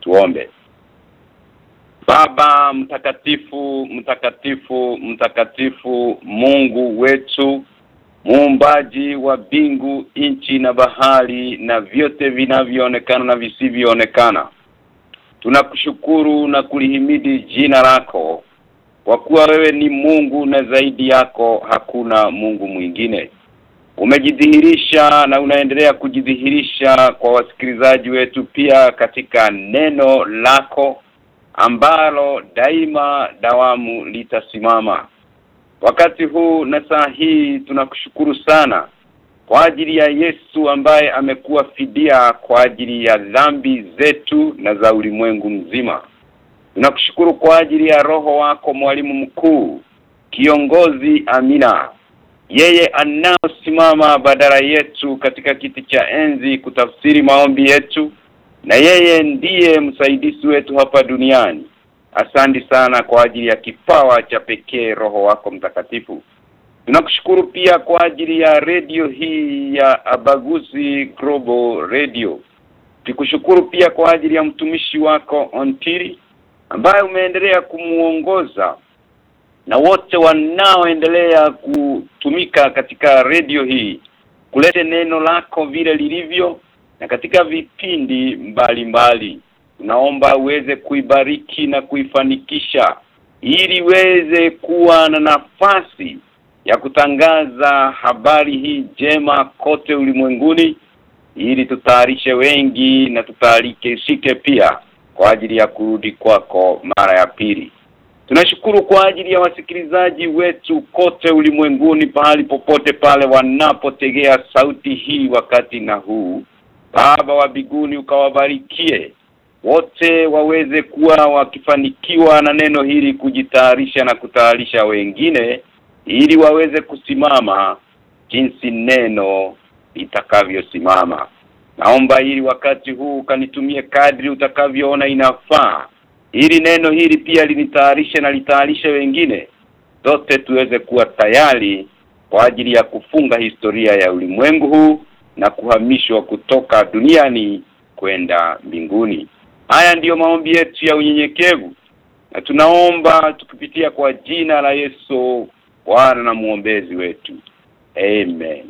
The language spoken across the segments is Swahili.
Tuombe. Baba mtakatifu, mtakatifu, mtakatifu, Mungu wetu, muumbaji wa mbingu, nchi na bahari na vyote vinavyoonekana na visivyoonekana. Tunakushukuru na kulihimidi jina lako kwa kuwa wewe ni Mungu na zaidi yako hakuna Mungu mwingine. Umejidhihirisha na unaendelea kujidhihirisha kwa wasikilizaji wetu pia katika neno lako ambalo daima dawamu litasimama. Wakati huu na saa hii tunakushukuru sana kwa ajili ya Yesu ambaye amekuwa fidia kwa ajili ya dhambi zetu na za ulimwengu mzima. Tunakushukuru kwa ajili ya Roho wako mwalimu mkuu, kiongozi Amina. Yeye anaosimama badala yetu katika kiti cha enzi kutafsiri maombi yetu, na yeye ndiye msaidizi wetu hapa duniani. Asante sana kwa ajili ya kipawa cha pekee Roho wako mtakatifu. Tunakushukuru pia kwa ajili ya radio hii ya Abaguzi Global Radio. Tukushukuru pia kwa ajili ya mtumishi wako Ontiri ambaye umeendelea kumuongoza na wote wanaoendelea kutumika katika radio hii kulete neno lako vile lilivyo na katika vipindi mbalimbali. Tunaomba uweze kuibariki na kuifanikisha ili weze kuwa na nafasi ya kutangaza habari hii njema kote ulimwenguni, ili tutayarishe wengi na shike pia kwa ajili ya kurudi kwako mara ya pili. Tunashukuru kwa ajili ya wasikilizaji wetu kote ulimwenguni pahali popote pale wanapotegea sauti hii wakati na huu. Baba wa mbinguni ukawabarikie wote waweze kuwa wakifanikiwa na neno hili kujitayarisha na kutayarisha wengine ili waweze kusimama jinsi neno litakavyosimama. Naomba ili wakati huu kanitumie kadri utakavyoona inafaa, ili neno hili pia linitayarishe na litayarishe wengine, sote tuweze kuwa tayari kwa ajili ya kufunga historia ya ulimwengu huu na kuhamishwa kutoka duniani kwenda mbinguni. Haya ndiyo maombi yetu ya unyenyekevu, na tunaomba tukipitia kwa jina la Yesu Bwana na muombezi wetu. Amen.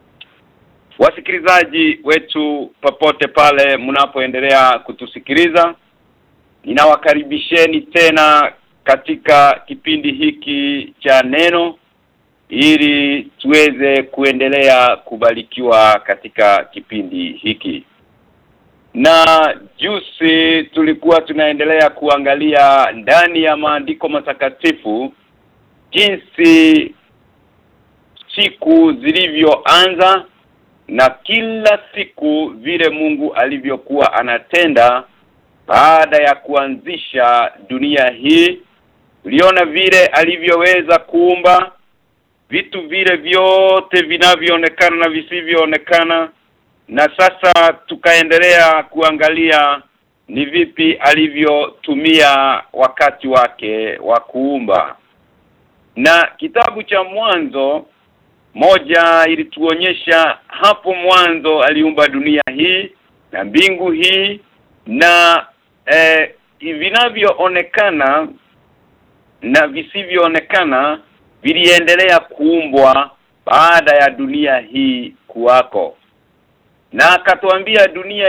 Wasikilizaji wetu popote pale mnapoendelea kutusikiliza, ninawakaribisheni tena katika kipindi hiki cha neno ili tuweze kuendelea kubarikiwa katika kipindi hiki. Na juzi tulikuwa tunaendelea kuangalia ndani ya maandiko matakatifu jinsi siku zilivyoanza na kila siku vile Mungu alivyokuwa anatenda baada ya kuanzisha dunia hii. Tuliona vile alivyoweza kuumba vitu vile vyote vinavyoonekana na visivyoonekana, na sasa tukaendelea kuangalia ni vipi alivyotumia wakati wake wa kuumba. Na kitabu cha Mwanzo moja ilituonyesha hapo mwanzo aliumba dunia hii na mbingu hii, na vinavyoonekana na visivyoonekana viliendelea kuumbwa baada ya dunia hii kuwako. Na akatuambia dunia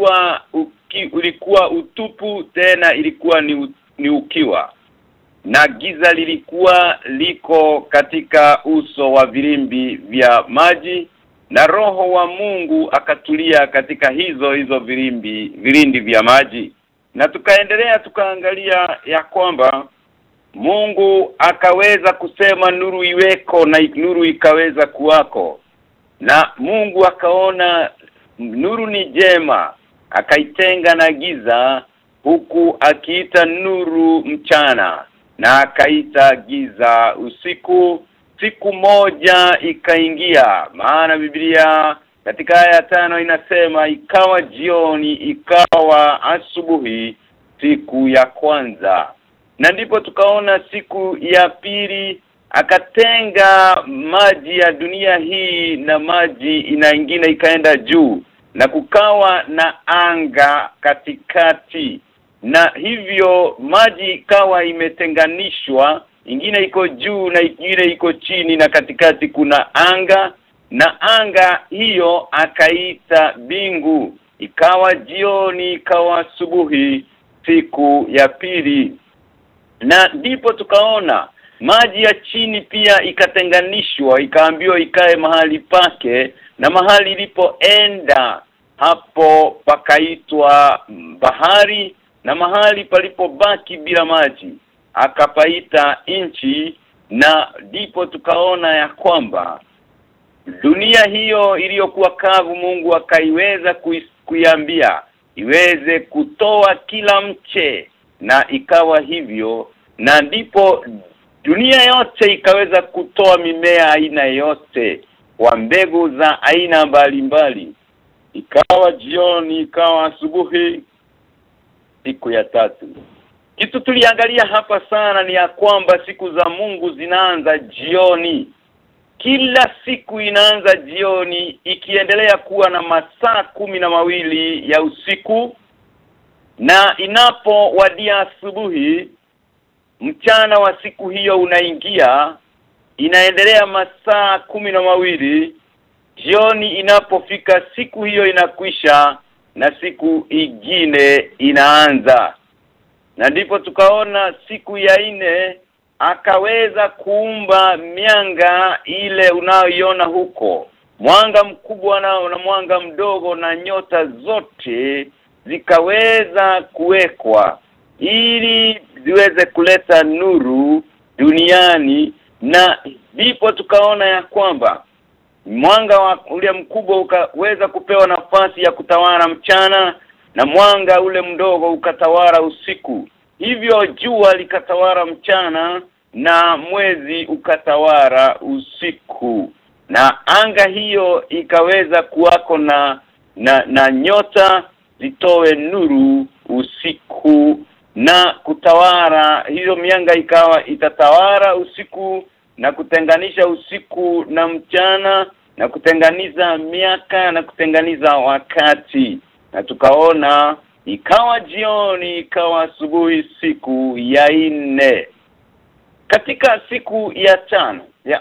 ilikuwa utupu, tena ilikuwa ni ukiwa, na giza lilikuwa liko katika uso wa vilimbi vya maji, na Roho wa Mungu akatulia katika hizo vilindi vya maji. Na tukaendelea tukaangalia ya kwamba Mungu akaweza kusema nuru iweko, na nuru ikaweza kuwako. Na Mungu akaona nuru ni jema, akaitenga na giza, huku akiita nuru mchana na akaita giza usiku. Siku moja ikaingia, maana Biblia katika aya 5 inasema ikawa jioni, ikawa asubuhi, siku ya kwanza. Na ndipo tukaona siku ya pili akatenga maji ya dunia hii na maji inaingine ikaenda juu, na kukawa na anga katikati, na hivyo maji ikawa imetenganishwa, ingine iko juu na ingine iko chini, na katikati kuna anga, na anga hiyo akaita bingu. Ikawa jioni, ikawa asubuhi, siku ya pili. Na ndipo tukaona maji ya chini pia ikatenganishwa, ikaambiwa ikae mahali pake, na mahali ilipoenda hapo pakaitwa bahari, na mahali palipobaki bila maji akapaita nchi. Na ndipo tukaona ya kwamba dunia hiyo iliyokuwa kavu Mungu akaiweza kuiambia iweze kutoa kila mche, na ikawa hivyo. Na ndipo dunia yote ikaweza kutoa mimea aina yote kwa mbegu za aina mbalimbali. Ikawa jioni, ikawa asubuhi, siku ya tatu. Kitu tuliangalia hapa sana ni ya kwamba siku za Mungu zinaanza jioni. Kila siku inaanza jioni, ikiendelea kuwa na masaa 12 ya usiku, na inapowadia asubuhi, mchana wa siku hiyo unaingia, inaendelea masaa 12. Jioni inapofika, siku hiyo inakwisha na siku ingine inaanza. Na ndipo tukaona siku ya 4 akaweza kuumba mianga ile unayoiona huko, mwanga mkubwa na mwanga mdogo, na nyota zote zikaweza kuwekwa ili ziweze kuleta nuru duniani. Na ndipo tukaona ya kwamba mwanga wa ule mkubwa ukaweza kupewa nafasi ya kutawala mchana, na mwanga ule mdogo ukatawala usiku. Hivyo jua likatawala mchana na mwezi ukatawala usiku, na anga hiyo ikaweza kuwako na nyota zitoe nuru usiku na kutawala. Hiyo mianga ikawa itatawala usiku na kutenganisha usiku na mchana, na kutenganisha miaka na kutenganisha wakati. Na tukaona ikawa jioni, ikawa asubuhi, siku ya 4. Katika siku ya 5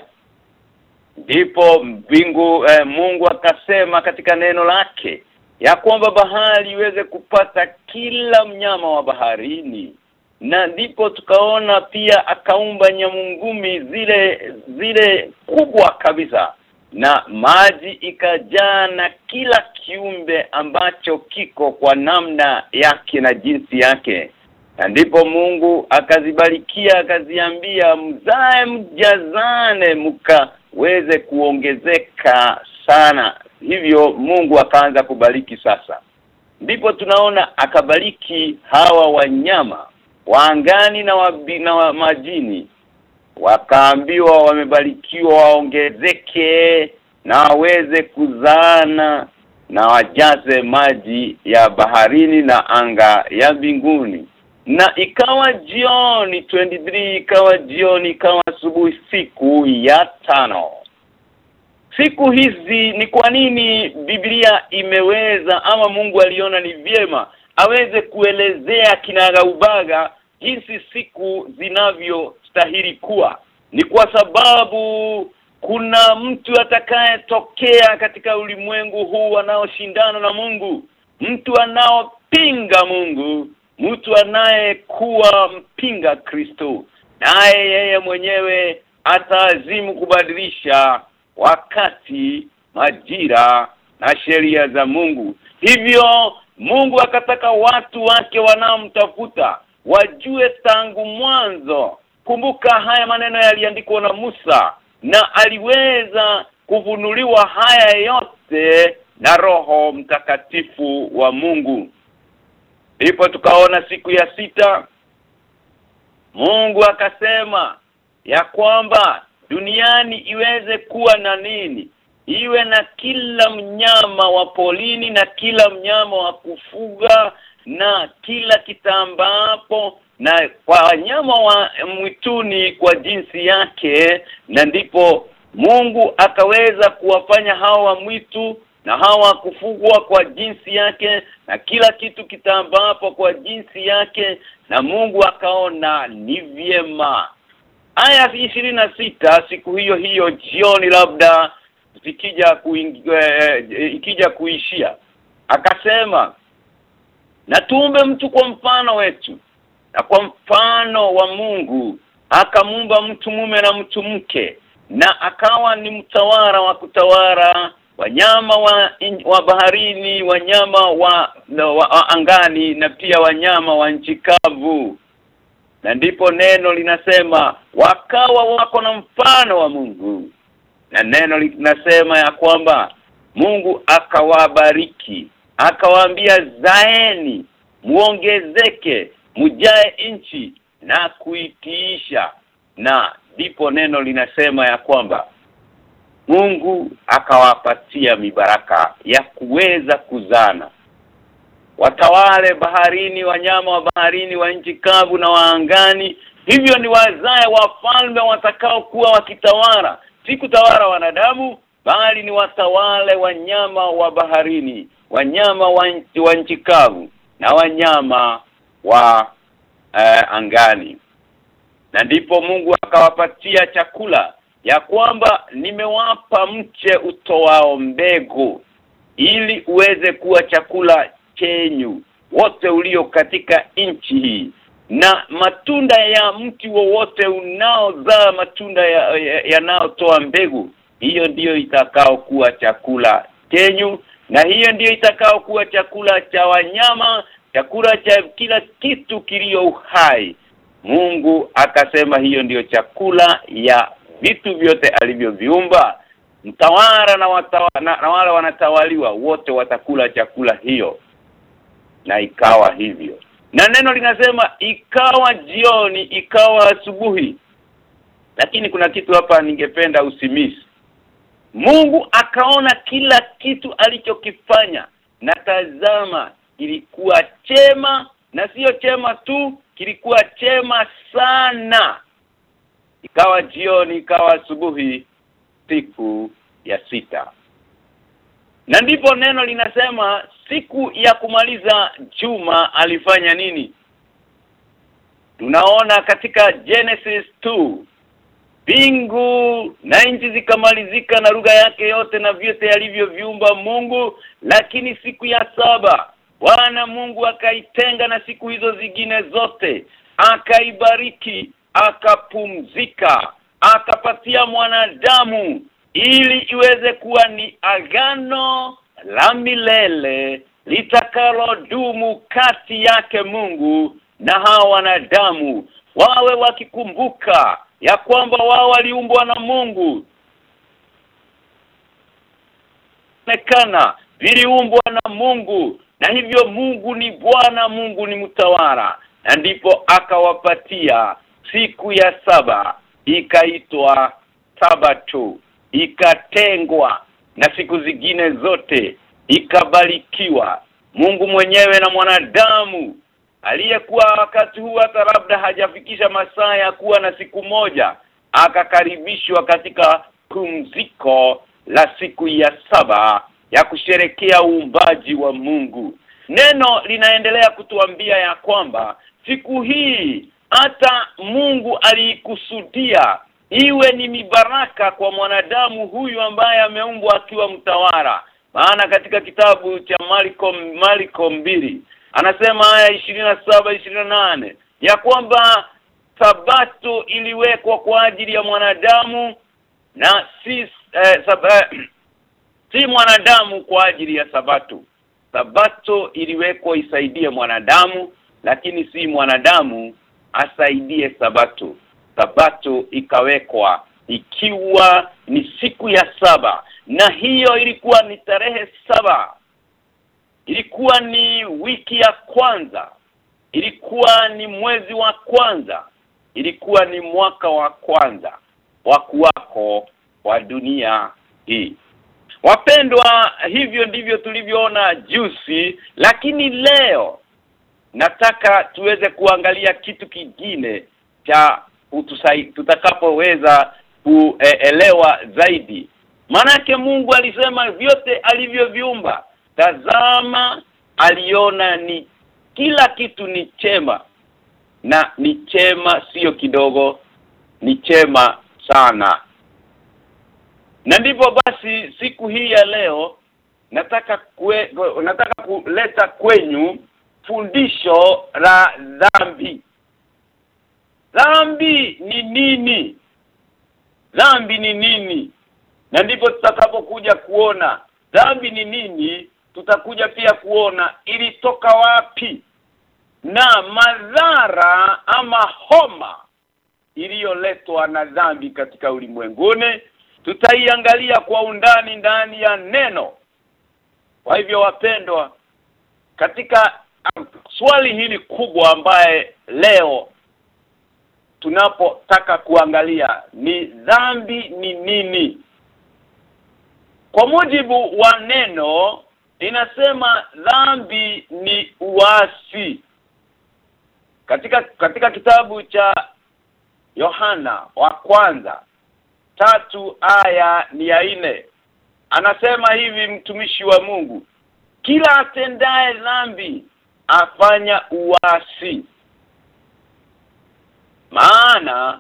ndipo Mungu akasema katika neno lake ya kwamba bahari iweze kupata kila mnyama wa baharini. Na ndipo tukaona pia akaumba nyamungumi zile kubwa kabisa, na maji ikajaa na kila kiumbe ambacho kiko kwa namna yake na jinsi yake. Na ndipo Mungu akazibarikia, akaziambia mzae mjazane mkaweze kuongezeka sana. Hivyo Mungu akaanza kubariki sasa. Ndipo tunaona akabariki hawa wanyama wa angani na wa majini, wakaambiwa wamebarikiwa waongezeke na waweze kuzaana na wajaze maji ya baharini na anga ya mbinguni. Na ikawa jioni 23, ikawa jioni, ikawa asubuhi, siku ya 5. Siku hizi ni kwa nini Biblia imeweza ama Mungu aliona ni vyema aweze kuelezea kinagaubaga jinsi siku zinavyostahili kuwa? Ni kwa sababu kuna mtu atakayetokea katika ulimwengu huu anaoshindana na Mungu, mtu anaopinga Mungu, mtu anayekuwa mpinga Kristo, naye yeye mwenyewe ataazimu kubadilisha wakati, majira na sheria za Mungu. Hivyo Mungu akataka watu wake wanaomtafuta wajue tangu mwanzo. Kumbuka haya maneno yaliandikwa na Musa, na aliweza kufunuliwa haya yote na Roho Mtakatifu wa Mungu. Ndipo tukaona siku ya 6 Mungu akasema ya kwamba duniani iweze kuwa na nini? Iwe na kila mnyama wa polini na kila mnyama wa kufuga na kila kitambapo na kwa wanyama wa mwituni kwa jinsi yake. Na ndipo Mungu akaweza kuwafanya hao wa mwitu na hawa kufugwa kwa jinsi yake, na kila kitu kitambaapo kwa jinsi yake, na Mungu akaona ni vyema. Aya 26, siku hiyo hiyo jioni, labda ikija kuishia, akasema, na tuumbe mtu kwa mfano wetu, na kwa mfano wa Mungu akamuumba mtu mume na mtu mke, na akawa ni mtawala wa kutawala wanyama wa baharini, wanyama wa angani, na pia wanyama wa nchi kavu. Na ndipo neno linasema wakawa wako na mfano wa Mungu, na neno linasema ya kwamba Mungu akawabariki, akawaambia, zaeni, muongezeke, mujae nchi na kuitiisha. Na ndipo neno linasema ya kwamba Mungu akawapatia mibaraka ya kuweza kuzana, watawale baharini, wanyama wa baharini, wa nchi kavu na waangani. Hivyo ni wazae wafalme watakao kuwa wakitawala, si kutawala wanadamu, bali ni watawale wanyama wa baharini, wanyama wa nchi kavu na wanyama wa angani. Na ndipo Mungu akawapatia chakula, ya kwamba nimewapa mche utoao mbegu, ili uweze kuwa chakula chenyu wote ulio katika nchi hii, na matunda ya mti wowote unaozaa matunda yanayotoa mbegu, hiyo ndiyo itakao kuwa chakula chenyu, na hiyo ndiyo itakao kuwa chakula cha wanyama, chakula cha kila kitu kilio uhai. Mungu akasema hiyo ndiyo chakula ya vitu vyote alivyoviumba. Mtawala na wale wanatawaliwa wote watakula chakula hiyo. Na ikawa hivyo. Na neno linasema ikawa jioni, ikawa asubuhi. Lakini kuna kitu hapa ningependa usimisi. Mungu akaona kila kitu alichokifanya, na tazama kilikuwa chema, na sio chema tu, kilikuwa chema sana. Ikawa jioni, ikawa asubuhi, siku ya 6. Na ndipo neno linasema siku ya kumaliza juma alifanya nini? Tunaona katika Genesis 2, mbingu na nchi zikamalizika na lugha yake yote na vyote alivyoviumba Mungu, lakini siku ya 7 Bwana Mungu akaitenga na siku hizo zingine zote, akaibariki, akapumzika, akapatia mwanadamu ili iweze kuwa ni agano la milele litakalodumu kati yake Mungu na hawa wanadamu, wawe wakikumbuka ya kwamba wao waliumbwa na Mungu, nekana viliumbwa na Mungu, na hivyo Mungu ni Bwana, Mungu ni mtawala. Na ndipo akawapatia siku ya 7 ikaitwa Sabato, ikatengwa na siku zingine zote ikabarikiwa. Mungu mwenyewe na mwanadamu aliyekuwa wakati huu hata labda hajafikisha masaa ya kuwa na siku moja, akakaribishwa katika pumziko la siku ya 7 ya kusherekea uumbaji wa Mungu. Neno linaendelea kutuambia ya kwamba siku hii hata Mungu alikusudia iwe ni mibaraka kwa mwanadamu huyu ambaye ameumbwa akiwa mtawala. Maana katika kitabu cha Marko 2 anasema aya 27-28 ya kwamba Sabato iliwekwa kwa ajili ya mwanadamu, na si mwanadamu kwa ajili ya Sabato. Sabato iliwekwa isaidie mwanadamu, lakini si mwanadamu asaidie Sabato. Sabato ikawekwa ikiwa ni siku ya 7, na hiyo ilikuwa ni tarehe 7. Ilikuwa ni wiki ya kwanza, ilikuwa ni mwezi wa kwanza, ilikuwa ni mwaka wa kwanza wa kuwako wa dunia hii. Wapendwa, hivyo ndivyo tulivyoona juzi, lakini leo nataka tuweze kuangalia kitu kingine cha tutakapoweza kuelewa zaidi. Maana Mungu alisema vyote alivyoviumba, tazama aliona ni kila kitu ni chema, na ni chema sio kidogo, ni chema sana. Na ndipo basi siku hii ya leo nataka kuleta kwenyu fundisho la dhambi. Dhambi ni nini? Dhambi ni nini? Na ndipo tutakapokuja kuona dhambi ni nini, tutakuja pia kuona ilitoka wapi na madhara ama homa iliyoletwa na dhambi katika ulimwenguni. Tutaiangalia kwa undani ndani ya neno. Kwa hivyo wapendwa, katika swali hili kubwa ambaye leo tunapotaka kuangalia ni dhambi ni nini? Kwa mujibu wa neno inasema dhambi ni uasi. Katika kitabu cha Yohana wa kwanza 3 aya ni ya 4 anasema hivi mtumishi wa Mungu, kila atendaye dhambi afanya uasi. Maana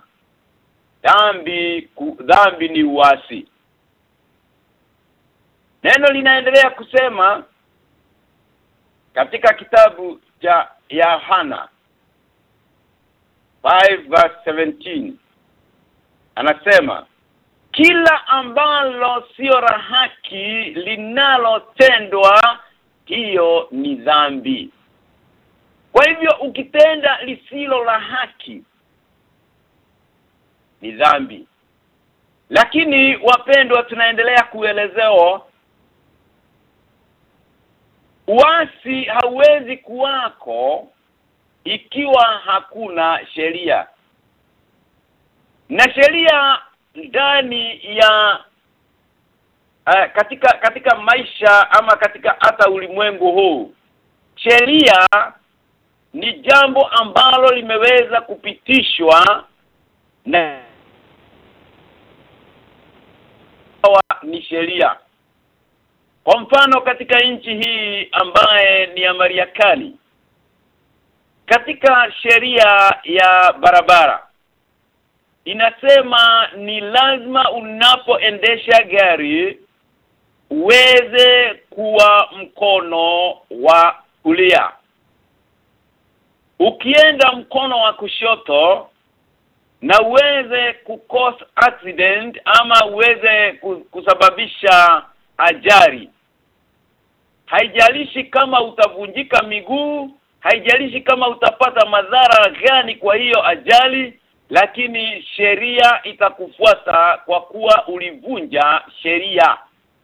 dhambi ni uasi. Neno linaendelea kusema katika kitabu cha Yohana 5:17 anasema kila ambalo sio la haki linalotendwa hiyo ni dhambi. Kwa hivyo ukitenda lisilo la haki ni dhambi. Lakini wapendwa, tunaendelea kuelezewa uasi hauwezi kuwako ikiwa hakuna sheria. Na sheria ndani ya katika maisha ama katika hata ulimwengu huu, sheria ni jambo ambalo limeweza kupitishwa na ni sheria. Kwa mfano katika nchi hii ambaye ni ya Marekani, katika sheria ya barabara inasema ni lazima unapoendesha gari uweze kuwa mkono wa kulia. Ukienda mkono wa kushoto na uweze kucause accident ama uweze kusababisha ajali, haijalishi kama utavunjika miguu, haijalishi kama utapata madhara gani kwa hiyo ajali, lakini sheria itakufuata kwa kuwa ulivunja sheria.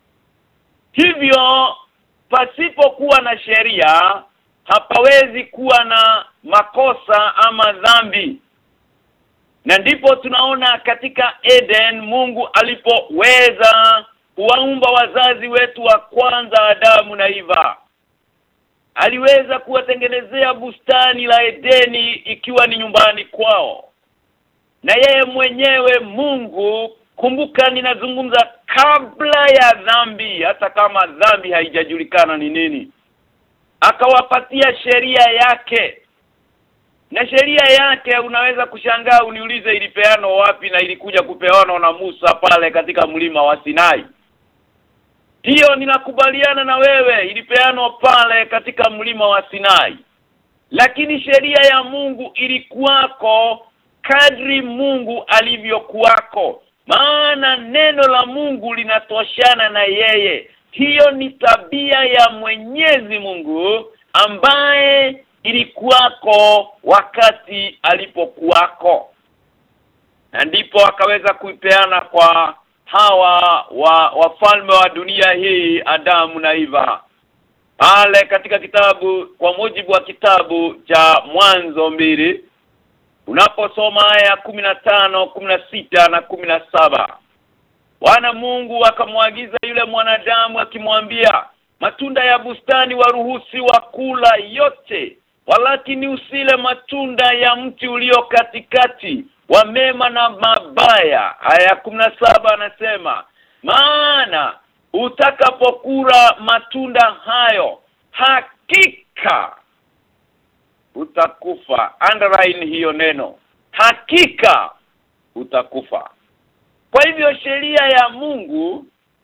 Hivyo pasipokuwa na sheria hapawezi kuwa na makosa ama dhambi. Na ndipo tunaona katika Eden Mungu alipoweza kuwaumba wazazi wetu wa kwanza Adamu na Eva, aliweza kuwatengenezea bustani la Edeni ikiwa ni nyumbani kwao. Na yeye mwenyewe Mungu, kumbuka ninazungumza kabla ya dhambi, hata kama dhambi haijajulikana ni nini, akawapatia sheria yake. Na sheria yake unaweza kushangaa uniulize ilipeanwa wapi, na ilikuja kupeanwa na Musa pale katika mlima wa Sinai. Ndio, ninakubaliana na wewe, ilipeanwa pale katika mlima wa Sinai. Lakini sheria ya Mungu ilikuwako kadri Mungu alivyokuwako. Maana neno la Mungu linatoshana na yeye. Hiyo ni tabia ya Mwenyezi Mungu ambaye ilikuwako wakati alipokuwako. Na ndipo akaweza kuipeana kwa hawa wafalme wa dunia hii, Adamu na Eva. Pale katika kitabu, kwa mujibu wa kitabu cha Mwanzo 2, unaposoma aya 15, 16 na 17, Bwana Mungu akamwagiza yule mwanadamu akimwambia, matunda ya bustani waruhusiwa kula yote, walakini usile matunda ya mti ulio katikati wa mema na mabaya. Aya 17 anasema, maana utakapokula matunda hayo hakika utakufa. Underline hiyo neno, hakika utakufa. Kwa hivyo sheria ya Mungu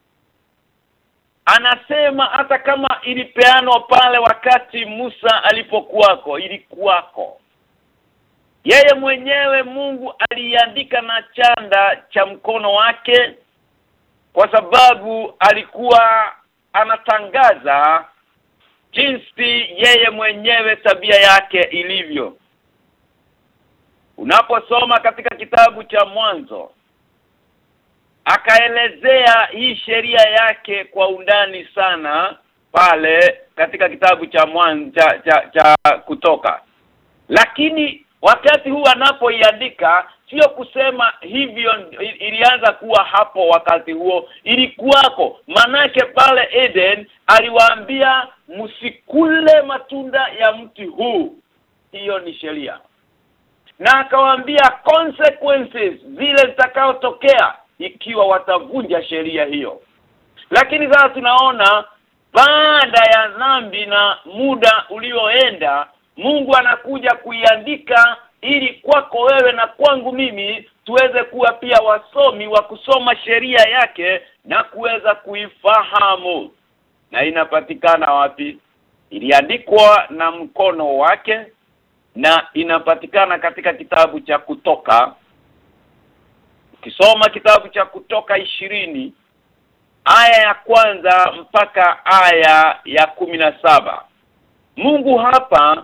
anasema hata kama ilipeanwa pale wakati Musa alipokuwako, ilikuwako. Yeye mwenyewe Mungu aliandika na chanda cha mkono wake, kwa sababu alikuwa anatangaza jinsi yeye mwenyewe tabia yake ilivyo. Unaposoma katika kitabu cha Mwanzo, akaelezea hii sheria yake kwa undani sana pale katika kitabu cha Mwanzo cha Kutoka. Lakini wakati huu anapoiandika, sio kusema hivyo ilianza kuwa hapo wakati huo, ilikuwako. Manake pale Eden aliwaambia msikule matunda ya mti huu. Hiyo ni sheria. Na akawaambia consequences zile zitakazotokea ikiwa watavunja sheria hiyo. Lakini sasa tunaona baada ya dhambi na muda ulioenda, Mungu anakuja kuiandika ili kwako wewe na kwangu mimi tuweze kuwa pia wasomi wa kusoma sheria yake na kuweza kuifahamu. Na inapatikana wapi? Iliandikwa na mkono wake na inapatikana katika kitabu cha Kutoka. Ukisoma kitabu cha Kutoka 20 aya ya kwanza mpaka aya ya 17, Mungu hapa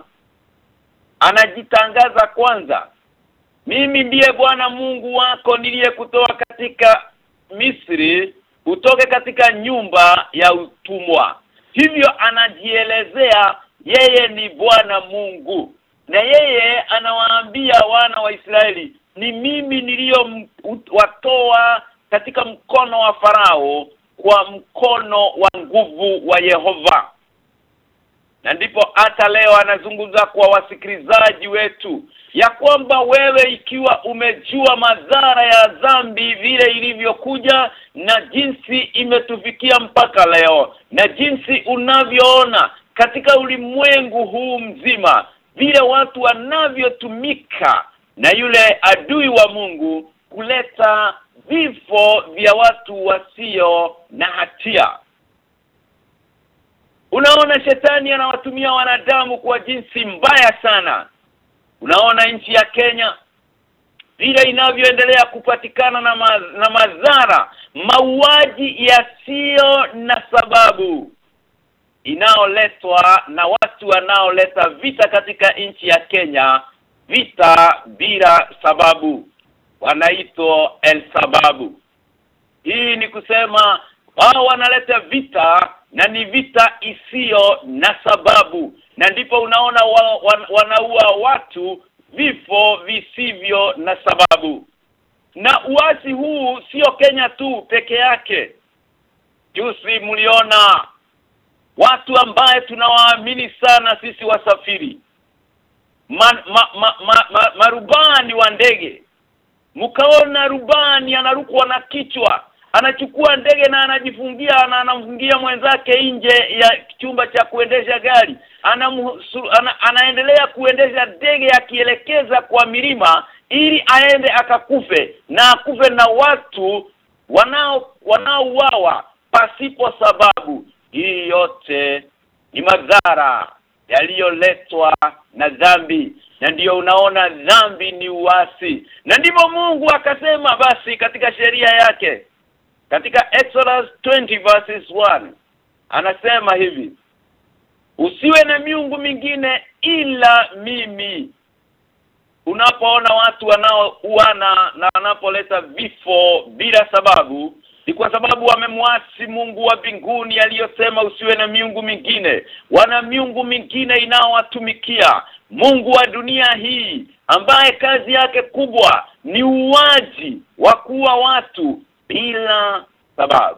anajitangaza kwanza. Mimi ndiye Bwana Mungu wako niliyekutoa katika Misri, utoke katika nyumba ya utumwa. Hivyo anajielezea yeye ni Bwana Mungu. Na yeye anawaambia wana wa Israeli, ni mimi niliyowatoa katika mkono wa Farao kwa mkono wa nguvu wa Yehova. Na ndipo hata leo anazungumza kwa wasikilizaji wetu ya kwamba wewe ikiwa umejua madhara ya dhambi vile ilivyokuja na jinsi imetufikia mpaka leo, na jinsi unavyoona katika ulimwengu huu mzima vile watu wanavyotumika na yule adui wa Mungu kuleta vifo vya watu wasio na hatia. Unaona shetani anawatumia wanadamu kwa jinsi mbaya sana. Unaona nchi ya Kenya vile inavyoendelea kupatikana na madhara, mauaji yasiyo na sababu inaoletwa na watu wanaoleta vita katika nchi ya Kenya, vita bila sababu, wanaitwa El Sababu. Hii ni kusema wao wanaleta vita na ni vita isiyo na sababu, na ndipo unaona wanaua watu vifo visivyo na sababu. Na uasi huu sio Kenya tu peke yake. Juzi mliona watu ambaye tunawaamini sana sisi wasafiri, marubani wa ndege. Mkaona rubani anarukwa na kichwa, anachukua ndege na anajifungia na anamfungia mwenzake nje ya chumba cha kuendesha gari. Anaendelea kuendesha ndege akielekeza kwa milima ili aende akakufe, na akufe na watu wanaouawa pasipo sababu. Hii yote ni madhara yaliyoletwa na dhambi. Na ndiyo unaona dhambi ni uasi. Na ndipo Mungu akasema basi katika sheria yake, katika Exodus 20 verses 1, anasema hivi: usiwe na miungu mingine ila mimi. Unapoona watu wanaouana na wanapoleta vifo bila sababu, ni kwa sababu wamemwasi Mungu wa mbinguni aliyosema usiwe na miungu mingine. Wana miungu mingine inaowatumikia. Mungu wa dunia hii ambaye kazi yake kubwa ni uwaji wa kuua watu bila sababu.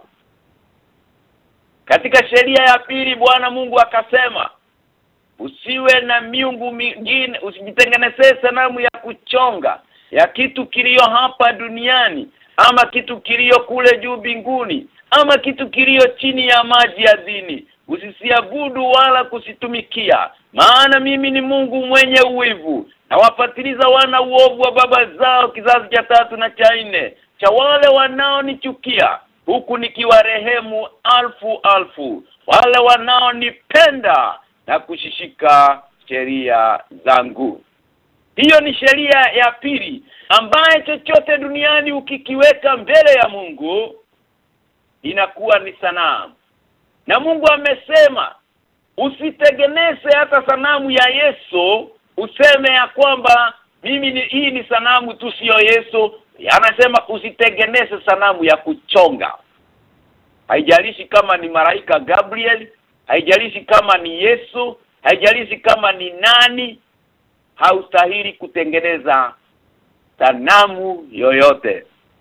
Katika sheria ya pili Bwana Mungu akasema usiwe na miungu mingine, usijitengenezee sanamu ya kuchonga ya kitu kilio hapa duniani ama kitu kilio kule juu mbinguni, ama kitu kilio chini ya maji ardhini, usisiabudu wala kusitumikia, maana mimi ni Mungu mwenye uwivu, na wapatiliza wana uovu wa baba zao kizazi cha 3 na cha 4 cha wale wanaonichukia, huku nikiwarehemu alfu wale wanaonipenda na kushishika sheria zangu. Hiyo ni sheria ya pili, ambaye chochote duniani ukikiweka mbele ya Mungu inakuwa ni sanamu. Na Mungu amesema usitengeneze hata sanamu ya Yesu useme ya kwamba hii ni sanamu tu sio Yesu. Anasema usitengeneze sanamu ya kuchonga. Haijalishi kama ni malaika Gabriel, haijalishi kama ni Yesu, haijalishi kama ni nani, haustahili kutengeneza sanamu yoyote.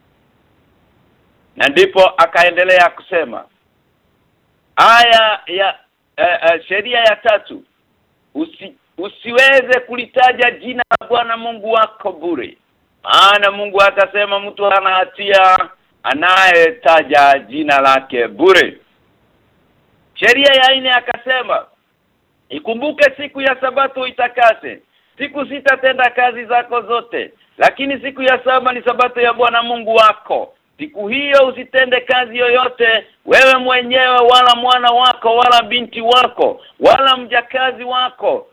Na ndipo akaendelea kusema aya ya sheria ya 3, usiweze kulitaja jina la Bwana Mungu wako bure, maana Mungu atasema mtu hana hatia anayetaja jina lake bure. Sheria ya 4 akasema ikumbuke siku ya sabato itakase, siku 6 tenda kazi zako zote, lakini siku ya 7 ni sabato ya Bwana Mungu wako. Siku hiyo usitende kazi yoyote, wewe mwenyewe wala mwana wako wala binti wako wala mjakazi wako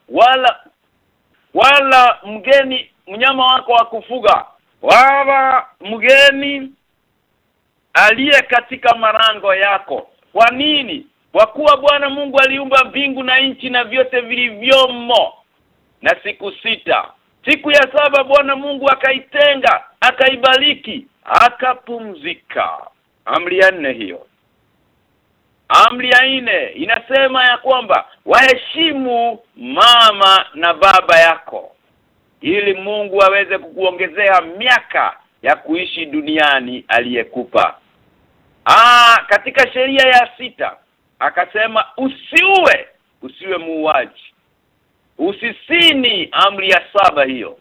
wala mgeni mnyama wako wa kufuga wala mgeni aliye katika marango yako. Kwa nini? Kwa kuwa Bwana Mungu aliumba mbingu na nchi na vyote vilivyomo na siku 6. Siku ya 7 Bwana Mungu akaitenga, akaibariki, akapumzika. Amri ya 4 hiyo. Amri ya 4 inasema ya kwamba waheshimu mama na baba yako, ili Mungu aweze kukuongezea miaka ya kuishi duniani aliyekupa. Katika sheria ya 6 akasema usiwe muuaji. Usisini, amri ya 7 hiyo.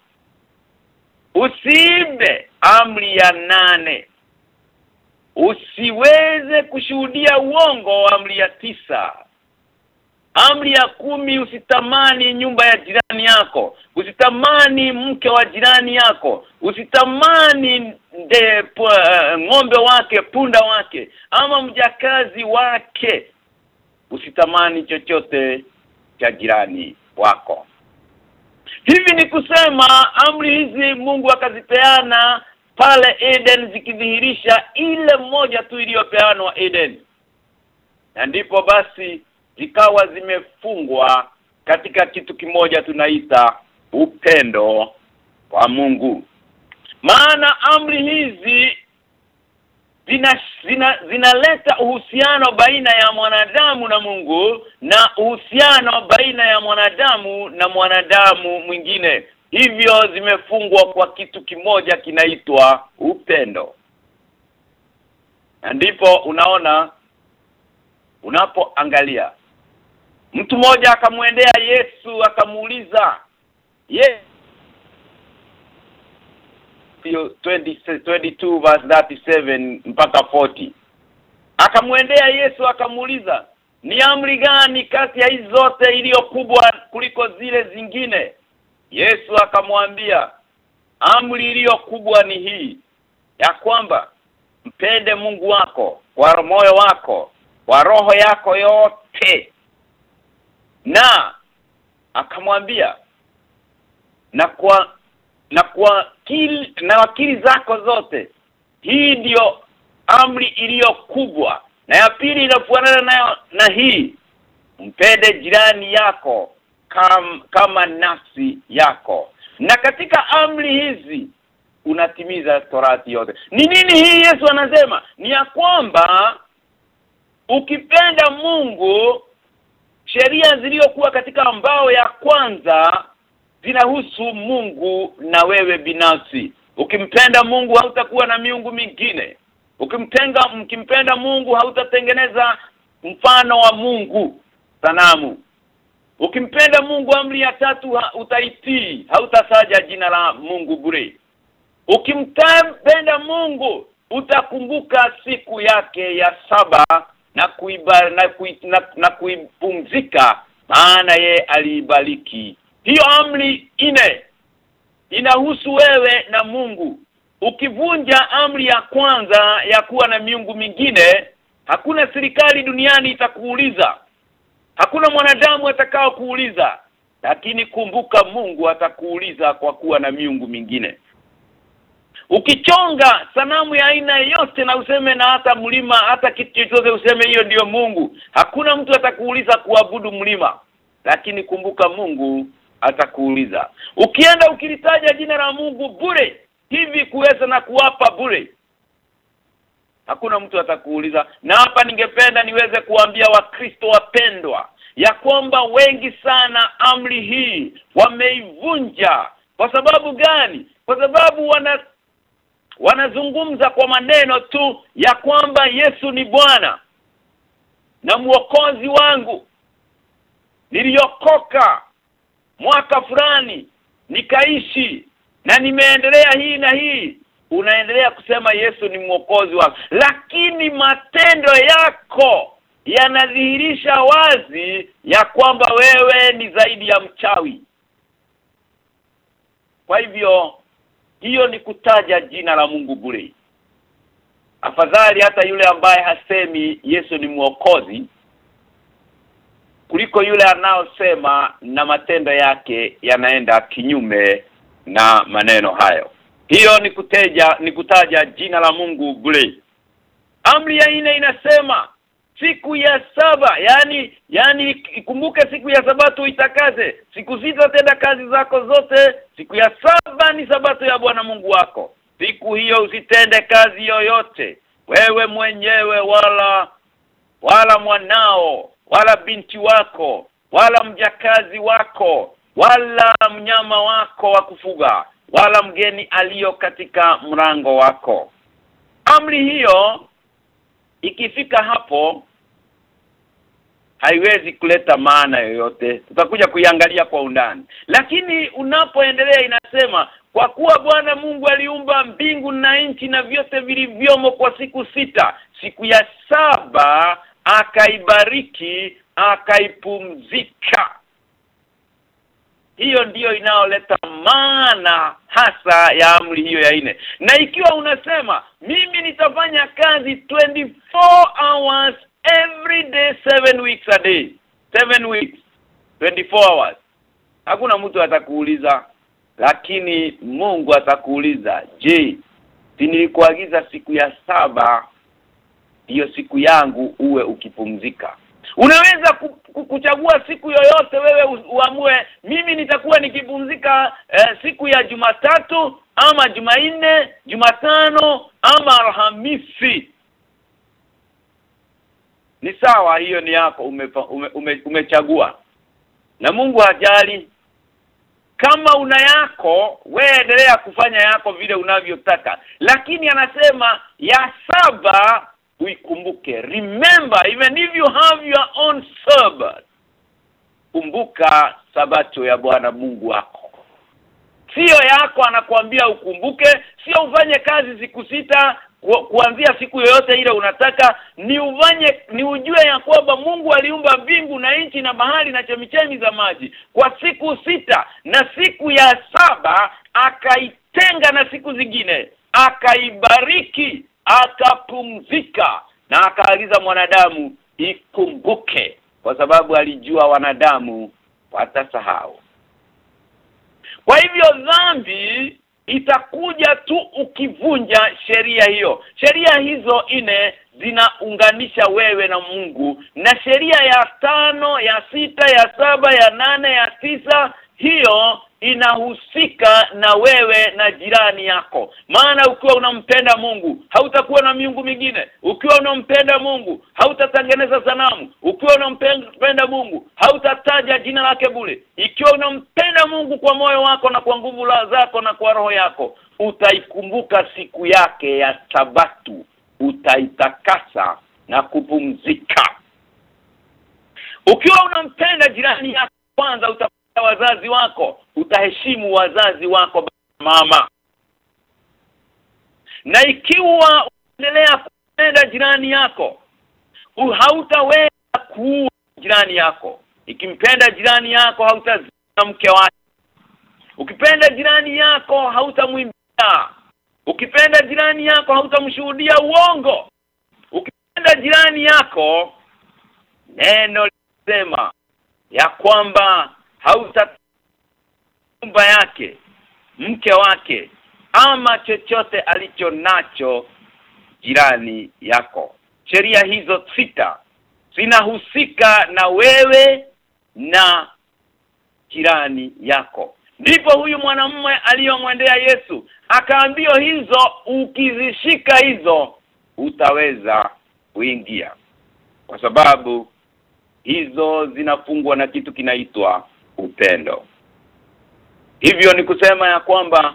Usiibe, amri ya 8. Usiweze kushuhudia uongo, amri ya 9. Amri ya 10, usitamani nyumba ya jirani yako, usitamani mke wa jirani yako, usitamani ng'ombe wake, punda wake, ama mjakazi wake. Usitamani chochote cha jirani wako. Hivi ni kusema amri hizi Mungu akazipeana pale Eden, zikidhihirisha ile moja tu iliyopeanwa Eden. Na ndipo basi zikawa zimefungwa katika kitu kimoja tunaita upendo wa Mungu. Maana amri hizi zinaleta uhusiano baina ya mwanadamu na Mungu, na uhusiano baina ya mwanadamu na mwanadamu mwingine. Hivyo zimefungwa kwa kitu kimoja kinaitwa upendo. Na ndipo unapoangalia mtu mmoja akamwendea Yesu akamuuliza, 22 verse 37 mpaka 40. Akamwendea Yesu akamuuliza, ni amri gani kati ya hizo zote iliyo kubwa kuliko zile zingine? Yesu akamwambia, amri iliyo kubwa ni hii, ya kwamba mpende Mungu wako kwa moyo wako, kwa roho yako yote. Na akamwambia, na akili zako zote. Hii ndio amri iliyo kubwa. Na ya pili inafuatana nayo na hii, mpende jirani yako kama nafsi yako. Na katika amri hizi unatimiza Torati yote. Ni nini hii Yesu anasema? Ni ya kwamba ukipenda Mungu, sheria zilizokuwa katika mbao ya kwanza zinahusu Mungu na wewe binafsi. Ukimpenda Mungu hautakuwa na miungu mingine. Ukimpenda Mungu hautatengeneza mfano wa Mungu, sanamu. Ukimpenda Mungu, amri ya 3 utaitii, hautataja jina la Mungu bure. Ukimpenda Mungu, utakumbuka siku yake ya saba na kuipumzika, maana yeye aliibariki. Hiyo amri 4 inahusu wewe na Mungu. Ukivunja amri ya kwanza ya kuwa na miungu mingine, hakuna serikali duniani itakuuliza. Hakuna mwanadamu atakao kuuliza, lakini kumbuka Mungu atakuuliza kwa kuwa na miungu mingine. Ukichonga sanamu ya aina yote na useme na hata mlima, hata kitu chochote useme hiyo ndiyo Mungu, hakuna mtu atakuuliza kuabudu mlima, lakini kumbuka Mungu atakuuliza. Ukienda ukilitaja jina la Mungu bure, hivi kuweza na kuwapa bure, hakuna mtu atakuuliza. Na hapa ningependa niweze kuambia Wakristo wapendwa ya kwamba wengi sana amri hii wameivunja. Kwa sababu gani? Kwa sababu wanazungumza kwa maneno tu ya kwamba Yesu ni Bwana na Mwokozi wangu. Niliokoka mwaka fulani, nikaishi na nimeendelea hii na hii. Unaendelea kusema Yesu ni Mwokozi wako, lakini matendo yako yanadhihirisha wazi ya kwamba wewe ni zaidi ya mchawi. Kwa hivyo hiyo ni kutaja jina la Mungu bure. Afadhali hata yule ambaye hasemi Yesu ni Mwokozi kuliko yule anaosema na matendo yake yanaenda kinyume na maneno hayo. Hiyo ni kutaja jina la Mungu bure. Amri ya 4 inasema siku ya saba, yani ikumbuke siku ya sabato itakaze. Siku 6 tenda kazi zako zote, siku ya saba ni sabato ya Bwana Mungu wako. Siku hiyo usitende kazi yoyote, wewe mwenyewe wala mwanao, wala binti wako, wala mjakazi wako, wala mnyama wako wa kufuga, wala mgeni aliyo katika mlango wako. Amri hiyo ikifika hapo haiwezi kuleta maana yoyote. Tutakuja kuiangalia kwa undani. Lakini unapoendelea inasema kwa kuwa Bwana Mungu aliumba mbingu na nchi na vyote vilivyomo kwa siku 6, siku ya saba akaibariki, akaipumzika. Hiyo ndiyo inaoleta maana hasa ya amri hiyo ya 4. Na ikiwa unasema mimi nitafanya kazi 24 hours every day 7 weeks a day, 7 weeks 24 hours, hakuna mtu atakuuliza. Lakini Mungu atakuuliza, je, nilikuagiza siku ya saba hiyo siku yangu uwe ukipumzika? Unaweza kuchagua siku yoyote wewe uamue mimi nitakuwa nikipumzika siku ya Jumatatu ama Jumanne, Jumatano ama Alhamisi. Ni sawa, hiyo ni yako, umechagua. Na Mungu hajali. Kama una yako, wewe endelea kufanya yako vile unavyotaka. Lakini anasema ya saba uikumbuke. Remember, even if you have your own Sabbath, kumbuka sabato ya Bwana Mungu wako. Sio yako anakuambia ukumbuke, sio ufanye kazi siku 6 kuanzia siku yoyote ile unataka, ni ujue ya kwamba Mungu aliumba mbingu na nchi na bahari na chemichemi za maji kwa siku 6, na siku ya saba akaitenga na siku zingine, akaibariki, akapumzika, na akaagiza mwanadamu ikumbuke, kwa sababu alijua wanadamu watasahau. Kwa hivyo dhambi itakuja tu ukivunja sheria hiyo. Sheria hizo 4 zinaunganisha wewe na Mungu, na sheria ya 5, ya 6, ya 7, ya 8, ya 9 hiyo inahusika na wewe na jirani yako. Maana ukiwa unampenda Mungu, hautakuwa na miungu mingine. Ukiwa unampenda Mungu, hautatengeneza sanamu. Ukiwa unampenda Mungu, hautataja jina lake bure. Ikiwa unampenda Mungu kwa moyo wako na kwa nguvu zako na kwa roho yako, utaikumbuka siku yake ya Sabato, utaitakasa na kupumzika. Ukiwa unampenda jirani yako, kwanza wazazi wako, utaheshimu wazazi wako mama. Na ikiwa ukiendelea kupenda jirani yako, hautaweza kuua jirani yako. Ikimpenda jirani yako hautazina mke wake. Ukipenda jirani yako hautamwimbia. Ukipenda jirani yako hautamshuhudia uongo. Ukipenda jirani yako, neno linasema ya kwamba nyumba yake, mke wake ama chochote alicho nacho jirani yako. Sheria hizo 6 zinahusika na wewe na jirani yako. Ndipo huyu mwanamume aliyomwendea Yesu akaambiwa hizo, ukizishika hizo utaweza kuingia, kwa sababu hizo zinafungwa na kitu kinaitwa upendo. Hivyo ni kusema ya kwamba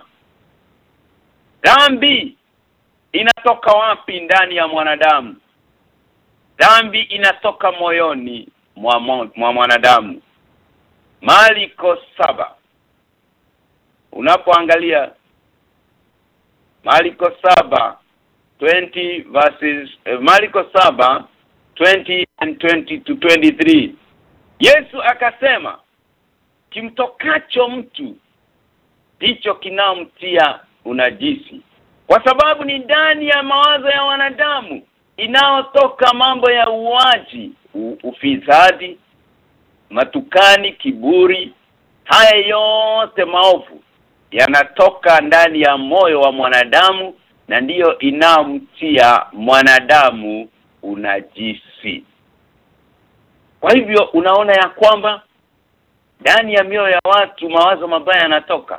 dhambi inatoka wapi ndani ya mwanadamu? Dhambi inatoka moyoni mwa mwanadamu. Marko 7. Unapoangalia Marko 7:20 verses Marko 7:20 and 20 to 23. Yesu akasema, kimtokacho mtu ndicho kinamtia unajisi, kwa sababu ni ndani ya mawazo ya wanadamu inayotoka mambo ya uaji, ufisadi, matukani, kiburi. Haya yote maovu yanatoka ndani ya moyo wa mwanadamu, na ndiyo inamtia mwanadamu unajisi. Kwa hivyo unaona ya kwamba ndani ya mioyo ya watu mawazo mabaya yanatoka.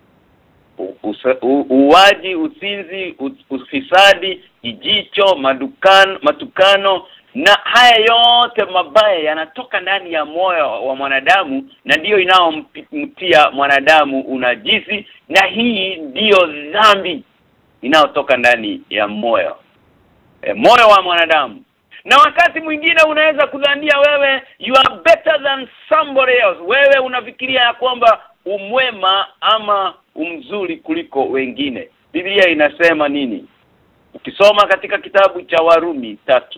Uwaji, usinzi, ufisadi, ijicho, matukano, na haya yote mabaya yanatoka ndani ya moyo wa mwanadamu, na ndiyo inaomtia mwanadamu unajisi, na hii ndiyo dhambi inayotoka ndani ya moyo wa mwanadamu. Na wakati mwingine unaweza kudhania wewe you are better than somebody else. Wewe unafikiria ya kwamba umwema ama umzuri kuliko wengine. Biblia inasema nini? Ukisoma katika kitabu cha Warumi 3.